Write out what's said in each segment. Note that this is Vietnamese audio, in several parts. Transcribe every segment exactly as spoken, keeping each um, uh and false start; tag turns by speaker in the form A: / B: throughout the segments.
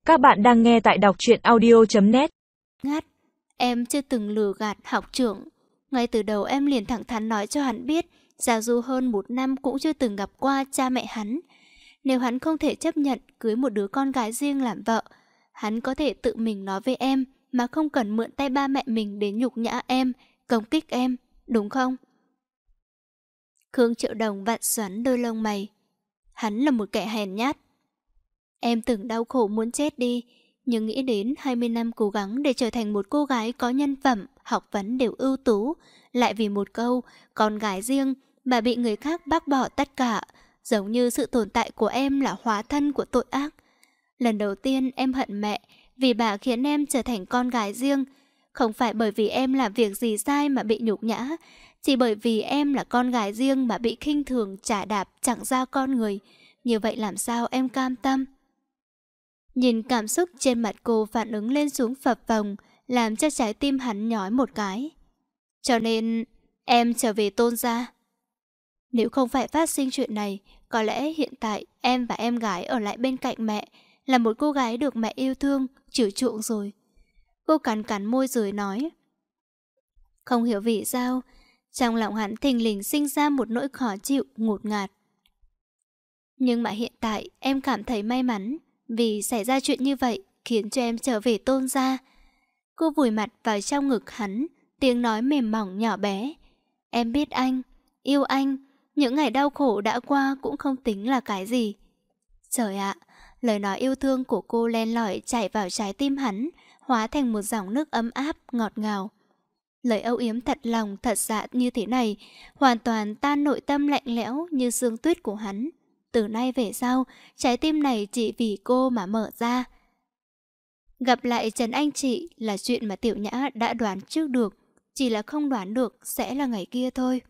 A: Các bạn đang nghe tại đọc truyện audio chấm net.
B: Ngát, em chưa từng lừa gạt học trưởng. Ngay từ đầu em liền thẳng thắn nói cho hắn biết, giả dù hơn một năm cũng chưa từng gặp qua cha mẹ hắn. Nếu hắn không thể chấp nhận cưới một đứa con gái riêng làm vợ, hắn có thể tự mình nói với em mà không cần mượn tay ba mẹ mình đến nhục nhã em, công kích em, đúng không? Khương Triệu Đồng vặn xoắn đôi lông mày. Hắn là một kẻ hèn nhát. Em từng đau khổ muốn chết đi, nhưng nghĩ đến hai mươi năm cố gắng để trở thành một cô gái có nhân phẩm, học vấn đều ưu tú, lại vì một câu con gái riêng mà bị người khác bác bỏ tất cả, giống như sự tồn tại của em là hóa thân của tội ác. Lần đầu tiên em hận mẹ vì bà khiến em trở thành con gái riêng, không phải bởi vì em làm việc gì sai mà bị nhục nhã, chỉ bởi vì em là con gái riêng mà bị khinh thường chà đạp chẳng ra con người. Như vậy làm sao em cam tâm? Nhìn cảm xúc trên mặt cô phản ứng lên xuống phập phồng, làm cho trái tim hắn nhói một cái. Cho nên em trở về Tôn gia. Nếu không phải phát sinh chuyện này, có lẽ hiện tại em và em gái ở lại bên cạnh mẹ, là một cô gái được mẹ yêu thương, chiều chuộng rồi. Cô cắn cắn môi rồi nói. Không hiểu vì sao, trong lòng hắn thình lình sinh ra một nỗi khó chịu, ngột ngạt. Nhưng mà hiện tại em cảm thấy may mắn, vì xảy ra chuyện như vậy khiến cho em trở về Tôn gia. Cô vùi mặt vào trong ngực hắn, tiếng nói mềm mỏng nhỏ bé. Em biết anh, yêu anh, những ngày đau khổ đã qua cũng không tính là cái gì. Trời ạ, lời nói yêu thương của cô len lỏi chảy vào trái tim hắn, hóa thành một dòng nước ấm áp, ngọt ngào. Lời âu yếm thật lòng, thật dạ như thế này, hoàn toàn tan nội tâm lạnh lẽo như sương tuyết của hắn. Từ nay về sau, trái tim này chỉ vì cô mà mở ra. Gặp lại Trần Anh Chị là chuyện mà Tiểu Nhã đã đoán trước được, chỉ là không đoán được sẽ là ngày kia thôi.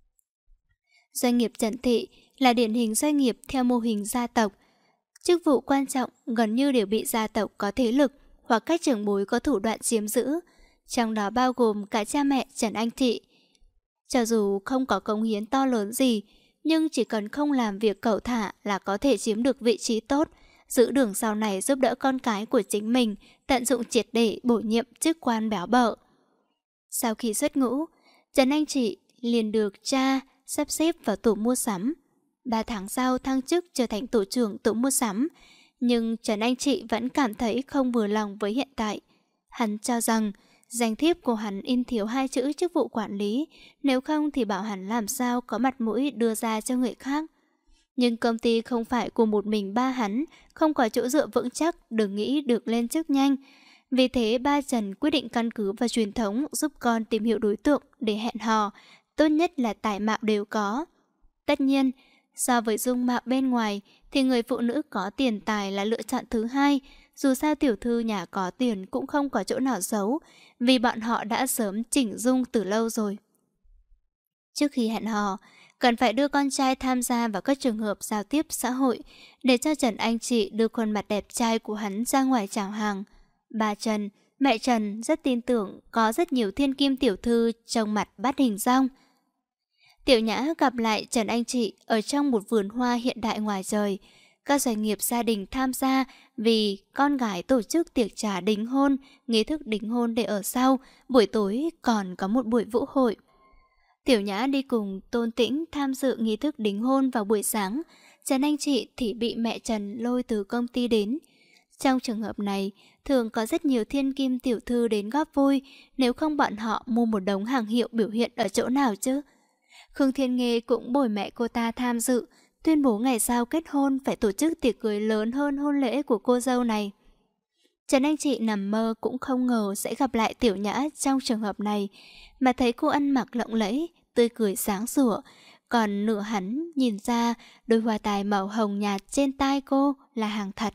B: Doanh nghiệp Trần Thị là điển hình doanh nghiệp theo mô hình gia tộc. Chức vụ quan trọng gần như đều bị gia tộc có thế lực hoặc các trưởng bối có thủ đoạn chiếm giữ, trong đó bao gồm cả cha mẹ Trần Anh Thị. Cho dù không có cống hiến to lớn gì, nhưng chỉ cần không làm việc cẩu thả là có thể chiếm được vị trí tốt, giữ đường sau này giúp đỡ con cái của chính mình, tận dụng triệt để bổ nhiệm chức quan béo bở. Sau khi xuất ngũ, Trần Anh Chị liền được cha sắp xếp vào tổ mua sắm. Ba tháng sau thăng chức trở thành tổ trưởng tổ mua sắm, nhưng Trần Anh Chị vẫn cảm thấy không vừa lòng với hiện tại. Hắn cho rằng danh thiếp của hắn in thiếu hai chữ chức vụ quản lý, nếu không thì bảo hắn làm sao có mặt mũi đưa ra cho người khác. Nhưng công ty không phải của một mình ba hắn, không có chỗ dựa vững chắc, đừng nghĩ được lên chức nhanh. Vì thế ba Trần quyết định căn cứ vào truyền thống giúp con tìm hiểu đối tượng để hẹn hò, tốt nhất là tài mạo đều có. Tất nhiên, so với dung mạo bên ngoài thì người phụ nữ có tiền tài là lựa chọn thứ hai. Dù sao tiểu thư nhà có tiền cũng không có chỗ nào xấu, vì bọn họ đã sớm chỉnh dung từ lâu rồi. Trước khi hẹn hò, cần phải đưa con trai tham gia vào các trường hợp giao tiếp xã hội, để cho Trần Anh Chị đưa khuôn mặt đẹp trai của hắn ra ngoài chào hàng. Bà Trần, mẹ Trần rất tin tưởng có rất nhiều thiên kim tiểu thư trong mặt bắt hình dong. Tiểu Nhã gặp lại Trần Anh Chị ở trong một vườn hoa hiện đại ngoài trời. Các doanh nghiệp gia đình tham gia vì con gái tổ chức tiệc trà đính hôn, nghi thức đính hôn để ở sau, buổi tối còn có một buổi vũ hội. Tiểu Nhã đi cùng Tôn Tĩnh tham dự nghi thức đính hôn vào buổi sáng, Trần Anh Chị thì bị mẹ Trần lôi từ công ty đến. Trong trường hợp này, thường có rất nhiều thiên kim tiểu thư đến góp vui, nếu không bọn họ mua một đống hàng hiệu biểu hiện ở chỗ nào chứ. Khương Thiên Nghê cũng bồi mẹ cô ta tham dự, tuyên bố ngày sau kết hôn phải tổ chức tiệc cưới lớn hơn hôn lễ của cô dâu này. Trần Anh Chị nằm mơ cũng không ngờ sẽ gặp lại Tiểu Nhã trong trường hợp này, mà thấy cô ăn mặc lộng lẫy, tươi cười sáng sủa, còn nửa hắn nhìn ra đôi hoa tai màu hồng nhạt trên tai cô là hàng thật.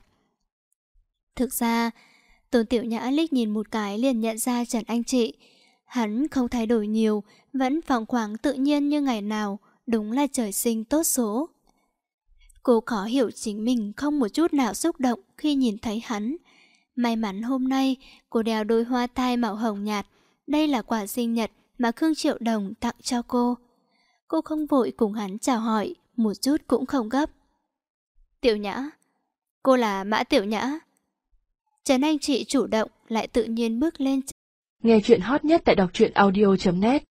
B: Thực ra, Tôn Tiểu Nhã liếc nhìn một cái liền nhận ra Trần Anh Chị. Hắn không thay đổi nhiều, vẫn phóng khoáng tự nhiên như ngày nào, đúng là trời sinh tốt số. Cô khó hiểu chính mình không một chút nào xúc động khi nhìn thấy hắn. May mắn hôm nay cô đeo đôi hoa tai màu hồng nhạt, đây là quà sinh nhật mà Khương Triệu Đồng tặng cho cô. Cô không vội cùng hắn chào hỏi, một chút cũng không gấp. Tiểu Nhã, cô là Mã Tiểu Nhã. Trấn Anh chị chủ động lại tự nhiên bước lên.
A: Nghe chuyện hot nhất tại đọc truyện audio chấm net.